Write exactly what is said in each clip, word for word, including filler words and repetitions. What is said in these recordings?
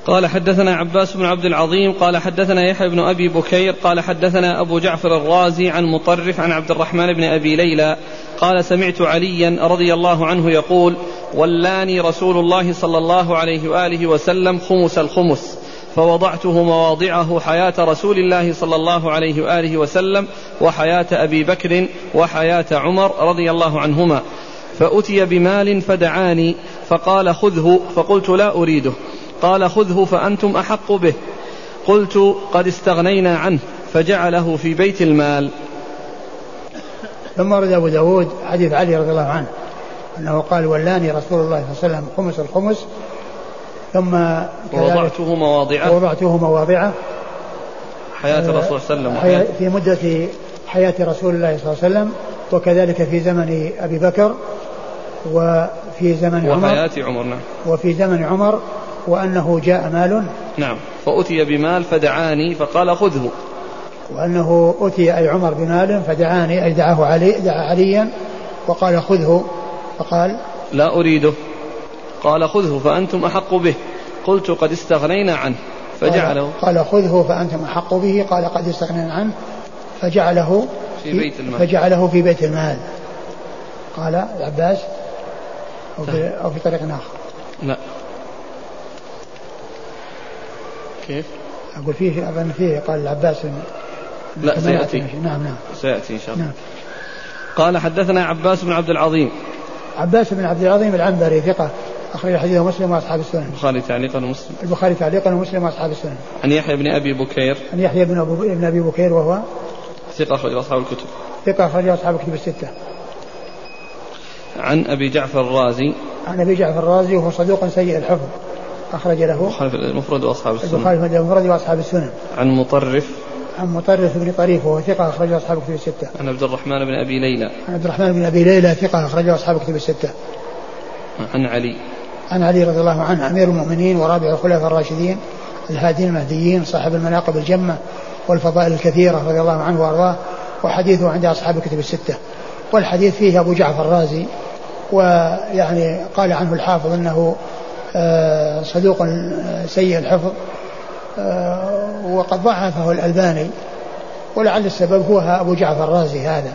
قال حدثنا عباس بن عبد العظيم قال حدثنا يحيى بن أبي بكير قال حدثنا أبو جعفر الرازي عن مطرف عن عبد الرحمن بن أبي ليلى قال سمعت عليا رضي الله عنه يقول ولاني رسول الله صلى الله عليه وآله وسلم خمس الخمس فوضعته مواضعه حياة رسول الله صلى الله عليه وآله وسلم وحياة أبي بكر وحياة عمر رضي الله عنهما، فأتي بمال فدعاني فقال خذه، فقلت لا أريده، قال خذه فأنتم أحق به، قلت قد استغنينا عنه، فجعله في بيت المال. ثم ورد أبو داود حديث علي رضي الله عنه أنه قال ولاني رسول الله صلى الله عليه وسلم خمس الخمس ثم ووضعته مواضعه ووضعته مواضعه حياة الرسول صلى الله عليه وسلم في مدة حياة رسول الله صلى الله عليه وسلم، وكذلك في زمن أبي بكر وفي زمن عمر وحياة عمر نعم. وفي زمن عمر، وأنه جاء مال نعم فأتي بمال فدعاني فقال خذه، وأنه أتي أي عمر بمال فدعاني أي دعاه علي دعا عليا وقال خذه، فقال لا أريده، قال خذه فأنتم أحق به، قلت قد استغنينا عنه، فجعله قال, قال خذه فأنتم أحق به، قال قد استغنينا عنه، فجعله في, في بيت المال فجعله في بيت المال. قال العباس أو في, أو في طريق آخر. لا كيف أقول فيه أظن فيه قال العباس لا سيأتي. نعم نعم سيأتي إن شاء الله. نعم. قال حدثنا عباس بن عبد العظيم عباس بن عبد العظيم العنبري ثقة أخرج حديثه مسلم وأصحاب السنن. البخاري تعليقا ومسلم. البخاري تعليقا ومسلم وأصحاب السنن. عن يحيى بن أبي بكير عن يحيى بن أبو بن أبي بكير وهو ثقة أخرج أصحاب الكتب. ثقة أخرج أصحاب الكتب الستة. عن أبي جعفر الرازي عن أبي جعفر الرازي وهو صدوق سيء الحفظ أخرج له البخاري في المفرد وأصحاب السنن. البخاري في المفرد وأصحاب السنن. عن مطرف عن مطرف بن طريف وهو ثقة أخرج أصحاب الكتب الستة. عن عبد الرحمن بن أبي ليلى عن عبد الرحمن بن أبي ليلى ثقة أخرج أصحاب الكتب الستة. عن علي عن علي رضي الله عنه أمير المؤمنين ورابع الخلفاء الراشدين الهادين المهديين صاحب المناقب الجمة والفضائل الكثيرة رضي الله عنه وأرضاه، وحديثه عند أصحاب الكتب الستة. والحديث فيه أبو جعفر الرازي، ويعني قال عنه الحافظ أنه صدوق سيء الحفظ، وقد ضعفه الألباني، ولعل السبب هو أبو جعفر الرازي هذا.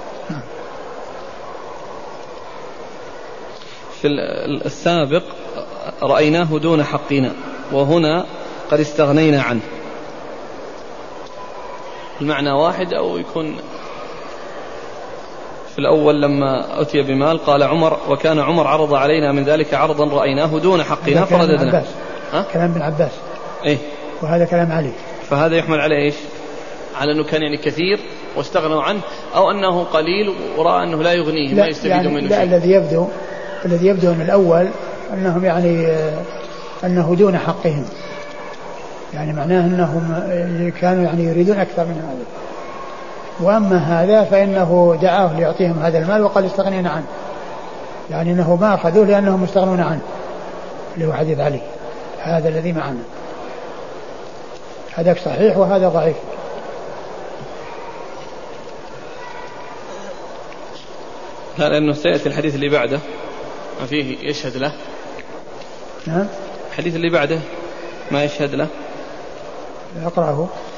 في السابق رأيناه دون حقنا، وهنا قد استغنينا عنه، المعنى واحد أو يكون في الأول لما أتي بمال قال عمر وكان عمر عرض علينا من ذلك عرضا رأيناه دون حقنا فرددنا. كلام ابن عباس إيه؟ وهذا كلام علي، فهذا يحمل عليه إيش؟ على أنه كان يعني كثير واستغنوا عنه، أو أنه قليل ورأى أنه لا يغنيه ما يستفيد يعني منه لا شيء. الذي يبدو الذي يبدو من الأول أنهم يعني أنه دون حقهم، يعني معناه أنهم كانوا يعني يريدون أكثر من هذا. وأما هذا فإنه دعاه ليعطيهم هذا المال وقال استغنينا عنه، يعني أنه ما أخذوه لأنهم مستغنون عنه، اللي هو حديث علي هذا الذي معنا، هذاك صحيح وهذا ضعيف. لا لأنه سيأتي الحديث اللي بعده ما فيه يشهد له. نعم. الحديث اللي بعده ما يشهد له. أقرأه.